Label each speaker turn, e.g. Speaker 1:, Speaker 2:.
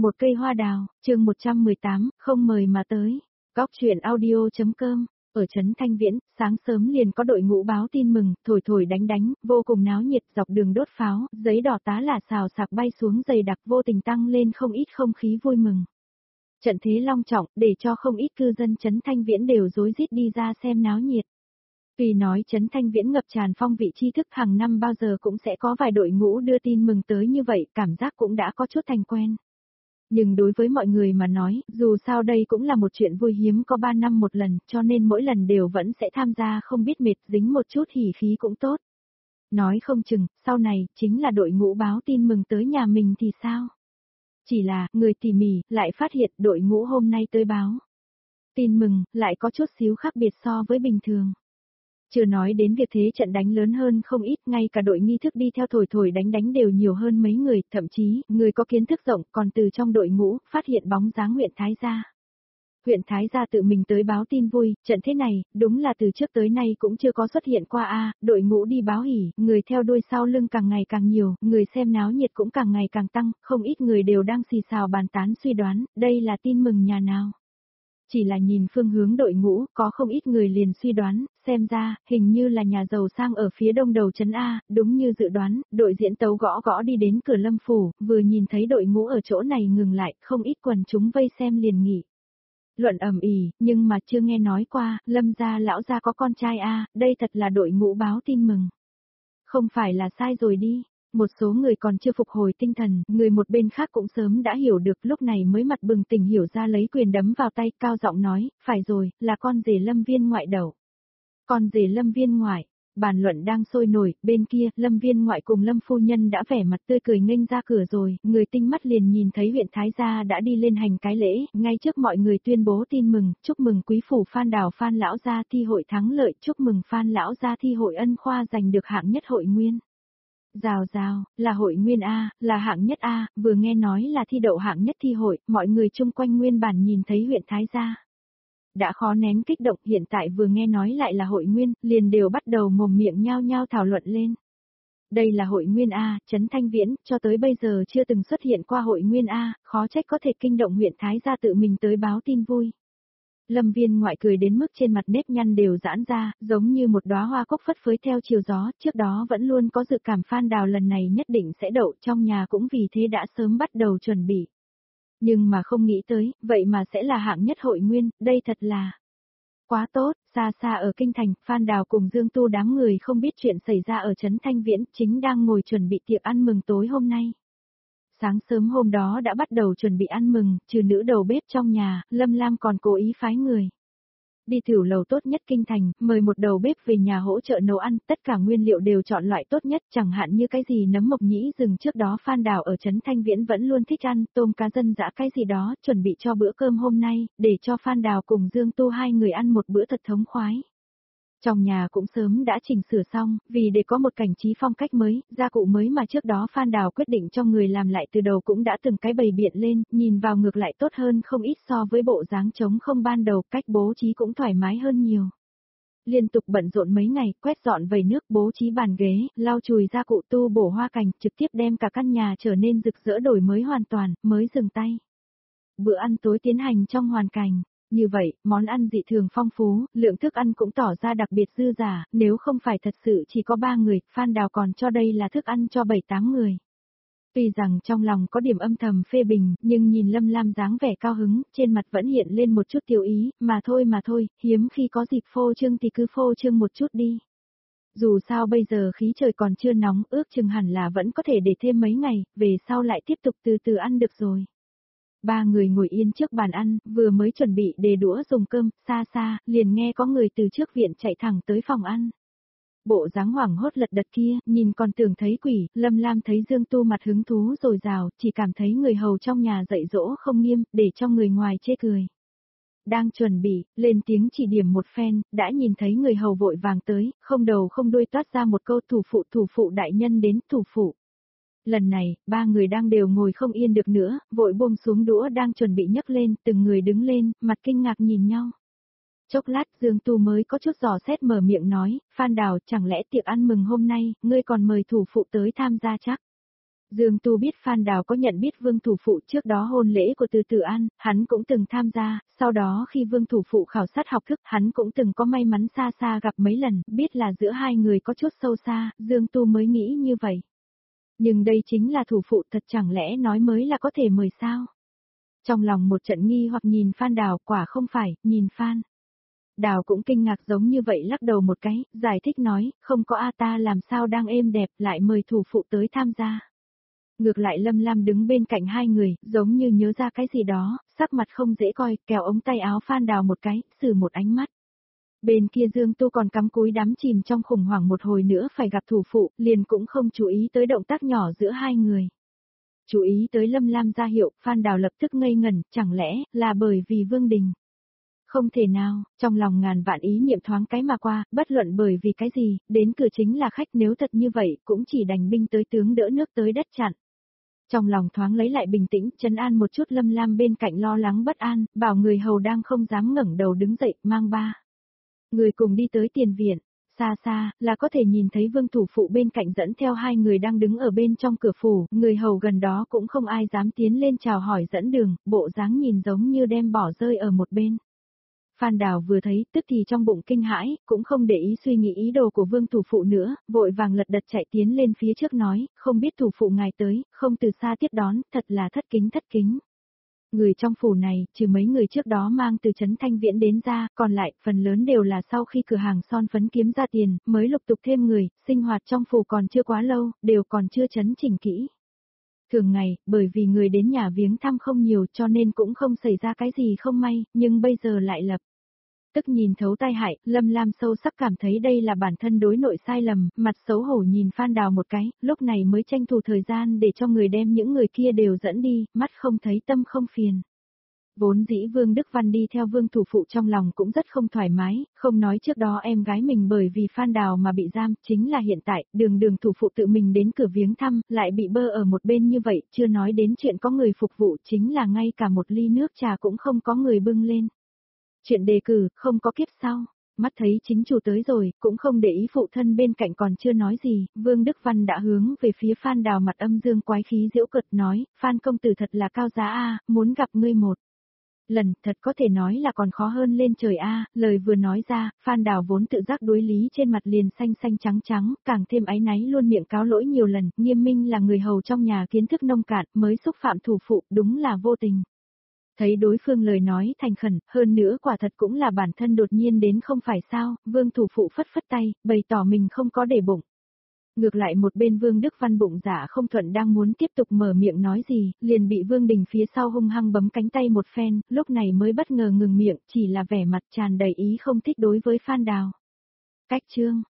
Speaker 1: Một cây hoa đào, chương 118, không mời mà tới. Góc truyện audio.com. Ở trấn Thanh Viễn, sáng sớm liền có đội ngũ báo tin mừng, thổi thổi đánh đánh, vô cùng náo nhiệt, dọc đường đốt pháo, giấy đỏ tá là xào sạc bay xuống dày đặc, vô tình tăng lên không ít không khí vui mừng. Trận thế long trọng, để cho không ít cư dân trấn Thanh Viễn đều rối rít đi ra xem náo nhiệt. Tuy nói trấn Thanh Viễn ngập tràn phong vị tri thức, hàng năm bao giờ cũng sẽ có vài đội ngũ đưa tin mừng tới như vậy, cảm giác cũng đã có chút thành quen. Nhưng đối với mọi người mà nói, dù sao đây cũng là một chuyện vui hiếm có 3 năm một lần, cho nên mỗi lần đều vẫn sẽ tham gia, không biết mệt, dính một chút hỉ khí cũng tốt. Nói không chừng, sau này, chính là đội ngũ báo tin mừng tới nhà mình thì sao? Chỉ là, người tỉ mỉ, lại phát hiện đội ngũ hôm nay tới báo tin mừng, lại có chút xíu khác biệt so với bình thường. Chưa nói đến việc thế trận đánh lớn hơn không ít, ngay cả đội nghi thức đi theo thổi thổi đánh đánh đều nhiều hơn mấy người, thậm chí, người có kiến thức rộng còn từ trong đội ngũ, phát hiện bóng dáng huyện Thái Gia. Huyện Thái Gia tự mình tới báo tin vui, trận thế này, đúng là từ trước tới nay cũng chưa có xuất hiện qua đội ngũ đi báo hỉ, người theo đuôi sau lưng càng ngày càng nhiều, người xem náo nhiệt cũng càng ngày càng tăng, không ít người đều đang xì xào bàn tán suy đoán, đây là tin mừng nhà nào. Chỉ là nhìn phương hướng đội ngũ, có không ít người liền suy đoán, xem ra, hình như là nhà giàu sang ở phía đông đầu trấn A, đúng như dự đoán, đội diễn tấu gõ gõ đi đến cửa Lâm Phủ, vừa nhìn thấy đội ngũ ở chỗ này ngừng lại, không ít quần chúng vây xem liền nghỉ. Luận ầm ĩ, nhưng mà chưa nghe nói qua, Lâm gia lão gia có con trai đây thật là đội ngũ báo tin mừng. Không phải là sai rồi đi. Một số người còn chưa phục hồi tinh thần, người một bên khác cũng sớm đã hiểu được, lúc này mới mặt bừng tỉnh hiểu ra, lấy quyền đấm vào tay, cao giọng nói, phải rồi, là con rể Lâm viên ngoại đầu. Con rể Lâm viên ngoại, bàn luận đang sôi nổi, bên kia, Lâm viên ngoại cùng Lâm phu nhân đã vẻ mặt tươi cười nghênh ra cửa rồi, người tinh mắt liền nhìn thấy huyện Thái Gia đã đi lên hành cái lễ, ngay trước mọi người tuyên bố tin mừng, chúc mừng quý phủ Phan Đào Phan lão gia thi hội thắng lợi, chúc mừng Phan lão gia thi hội ân khoa giành được hạng nhất hội nguyên. Rào rào, là hội nguyên là hạng nhất vừa nghe nói là thi đậu hạng nhất thi hội, mọi người chung quanh nguyên bản nhìn thấy huyện Thái Gia. Đã khó nén kích động, hiện tại vừa nghe nói lại là hội nguyên, liền đều bắt đầu mồm miệng nhao nhao thảo luận lên. Đây là hội nguyên trấn Thanh Viễn, cho tới bây giờ chưa từng xuất hiện qua hội nguyên khó trách có thể kinh động huyện Thái Gia tự mình tới báo tin vui. Lâm viên ngoại cười đến mức trên mặt nếp nhăn đều giãn ra, giống như một đóa hoa cúc phất phới theo chiều gió, trước đó vẫn luôn có dự cảm Phan Đào lần này nhất định sẽ đậu, trong nhà cũng vì thế đã sớm bắt đầu chuẩn bị. Nhưng mà không nghĩ tới, vậy mà sẽ là hạng nhất hội nguyên, đây thật là quá tốt. Xa xa ở kinh thành, Phan Đào cùng Dương Tu đám người không biết chuyện xảy ra ở trấn Thanh Viễn, chính đang ngồi chuẩn bị tiệc ăn mừng tối hôm nay. Sáng sớm hôm đó đã bắt đầu chuẩn bị ăn mừng, trừ nữ đầu bếp trong nhà, Lâm Lam còn cố ý phái người đi thử lầu tốt nhất kinh thành, mời một đầu bếp về nhà hỗ trợ nấu ăn, tất cả nguyên liệu đều chọn loại tốt nhất, chẳng hạn như cái gì nấm mộc nhĩ rừng trước đó Phan Đào ở trấn Thanh Viễn vẫn luôn thích ăn, tôm cá dân dã cái gì đó, chuẩn bị cho bữa cơm hôm nay, để cho Phan Đào cùng Dương Tu hai người ăn một bữa thật thống khoái. Trong nhà cũng sớm đã chỉnh sửa xong, vì để có một cảnh trí phong cách mới, gia cụ mới mà trước đó Phan Đào quyết định cho người làm lại từ đầu cũng đã từng cái bày biện lên, nhìn vào ngược lại tốt hơn không ít so với bộ dáng trống không ban đầu, cách bố trí cũng thoải mái hơn nhiều. Liên tục bận rộn mấy ngày, quét dọn vẩy nước, bố trí bàn ghế, lau chùi gia cụ, tu bổ hoa cảnh, trực tiếp đem cả căn nhà trở nên rực rỡ đổi mới hoàn toàn, mới dừng tay. Bữa ăn tối tiến hành trong hoàn cảnh như vậy, món ăn dị thường phong phú, lượng thức ăn cũng tỏ ra đặc biệt dư dả, nếu không phải thật sự chỉ có 3 người, Phan Đào còn cho đây là thức ăn cho 7-8 người. Tuy rằng trong lòng có điểm âm thầm phê bình, nhưng nhìn Lâm Lam dáng vẻ cao hứng, trên mặt vẫn hiện lên một chút tiêu ý, mà thôi, hiếm khi có dịp phô trương thì cứ phô trương một chút đi. Dù sao bây giờ khí trời còn chưa nóng, ước chừng hẳn là vẫn có thể để thêm mấy ngày, về sau lại tiếp tục từ từ ăn được rồi. 3 người ngồi yên trước bàn ăn, vừa mới chuẩn bị đề đũa dùng cơm, xa xa, liền nghe có người từ trước viện chạy thẳng tới phòng ăn. Bộ dáng hoảng hốt lật đật kia, nhìn còn tưởng thấy quỷ, Lâm Lam thấy Dương Tu mặt hứng thú dồi dào, chỉ cảm thấy người hầu trong nhà dạy dỗ không nghiêm, để cho người ngoài chê cười. Đang chuẩn bị, lên tiếng chỉ điểm một phen, đã nhìn thấy người hầu vội vàng tới, không đầu không đuôi toát ra một câu thủ phụ đại nhân đến, thủ phụ. Lần này, 3 người đang đều ngồi không yên được nữa, vội buông xuống đũa đang chuẩn bị nhấc lên, từng người đứng lên, mặt kinh ngạc nhìn nhau. Chốc lát Dương Tu mới có chút dò xét mở miệng nói, Phan Đào, chẳng lẽ tiệc ăn mừng hôm nay, ngươi còn mời thủ phụ tới tham gia chắc? Dương Tu biết Phan Đào có nhận biết Vương thủ phụ trước đó hôn lễ của Từ Tử An, hắn cũng từng tham gia, sau đó khi Vương thủ phụ khảo sát học thức, hắn cũng từng có may mắn xa xa gặp mấy lần, biết là giữa hai người có chút sâu xa, Dương Tu mới nghĩ như vậy. Nhưng đây chính là thủ phụ, thật chẳng lẽ nói mới là có thể mời sao? Trong lòng một trận nghi hoặc nhìn Phan Đào, quả không phải, nhìn Phan Đào cũng kinh ngạc giống như vậy, lắc đầu một cái, giải thích nói, không có a, ta làm sao đang êm đẹp lại mời thủ phụ tới tham gia. Ngược lại Lâm Lam đứng bên cạnh hai người, giống như nhớ ra cái gì đó, sắc mặt không dễ coi, kéo ống tay áo Phan Đào một cái, xử một ánh mắt. Bên kia Dương Tu còn cắm cúi đắm chìm trong khủng hoảng, một hồi nữa phải gặp thủ phụ, liền cũng không chú ý tới động tác nhỏ giữa hai người. Chú ý tới Lâm Lam ra hiệu, Phan Đào lập tức ngây ngẩn, chẳng lẽ là bởi vì Vương Đình? Không thể nào, trong lòng ngàn vạn ý niệm thoáng cái mà qua, bất luận bởi vì cái gì, đến cửa chính là khách, nếu thật như vậy, cũng chỉ đành binh tới tướng đỡ nước tới đất chặn. Trong lòng thoáng lấy lại bình tĩnh, trấn an một chút Lâm Lam bên cạnh lo lắng bất an, bảo người hầu đang không dám ngẩng đầu đứng dậy, mang ba người cùng đi tới tiền viện. Xa xa, là có thể nhìn thấy Vương thủ phụ bên cạnh dẫn theo hai người đang đứng ở bên trong cửa phủ, người hầu gần đó cũng không ai dám tiến lên chào hỏi dẫn đường, bộ dáng nhìn giống như đem bỏ rơi ở một bên. Phan Đào vừa thấy, tức thì trong bụng kinh hãi, cũng không để ý suy nghĩ ý đồ của Vương thủ phụ nữa, vội vàng lật đật chạy tiến lên phía trước nói, không biết thủ phụ ngài tới, không từ xa tiếp đón, thật là thất kính. Người trong phủ này, trừ mấy người trước đó mang từ trấn Thanh Viễn đến ra, còn lại, phần lớn đều là sau khi cửa hàng son phấn kiếm ra tiền, mới lục tục thêm người, sinh hoạt trong phủ còn chưa quá lâu, đều còn chưa chấn chỉnh kỹ. Thường ngày, bởi vì người đến nhà viếng thăm không nhiều cho nên cũng không xảy ra cái gì không may, nhưng bây giờ lại lập tức nhìn thấu tai hại, Lâm Lam sâu sắc cảm thấy đây là bản thân đối nội sai lầm, mặt xấu hổ nhìn Phan Đào một cái, lúc này mới tranh thủ thời gian để cho người đem những người kia đều dẫn đi, mắt không thấy tâm không phiền. Vốn dĩ Vương Đức Văn đi theo Vương thủ phụ trong lòng cũng rất không thoải mái, không nói trước đó em gái mình bởi vì Phan Đào mà bị giam, chính là hiện tại, đường thủ phụ tự mình đến cửa viếng thăm, lại bị bơ ở một bên như vậy, chưa nói đến chuyện có người phục vụ, chính là ngay cả một ly nước trà cũng không có người bưng lên. Chuyện đề cử, không có kiếp sau. Mắt thấy chính chủ tới rồi, cũng không để ý phụ thân bên cạnh còn chưa nói gì, Vương Đức Văn đã hướng về phía Phan Đào mặt âm dương quái khí giễu cợt nói, Phan công tử thật là cao giá a, muốn gặp ngươi một lần, thật có thể nói là còn khó hơn lên trời a. Lời vừa nói ra, Phan Đào vốn tự giác đối lý trên mặt liền xanh xanh trắng, càng thêm áy náy luôn miệng cáo lỗi nhiều lần, nghiêm minh là người hầu trong nhà kiến thức nông cạn, mới xúc phạm thủ phụ, đúng là vô tình. Thấy đối phương lời nói thành khẩn, hơn nữa quả thật cũng là bản thân đột nhiên đến không phải sao, Vương thủ phụ phất phất tay, bày tỏ mình không có để bụng. Ngược lại một bên Vương Đức Văn bụng dạ không thuận đang muốn tiếp tục mở miệng nói gì, liền bị Vương Đình phía sau hung hăng bấm cánh tay một phen, lúc này mới bất ngờ ngừng miệng, chỉ là vẻ mặt tràn đầy ý không thích đối với Phan Đào. Cách chương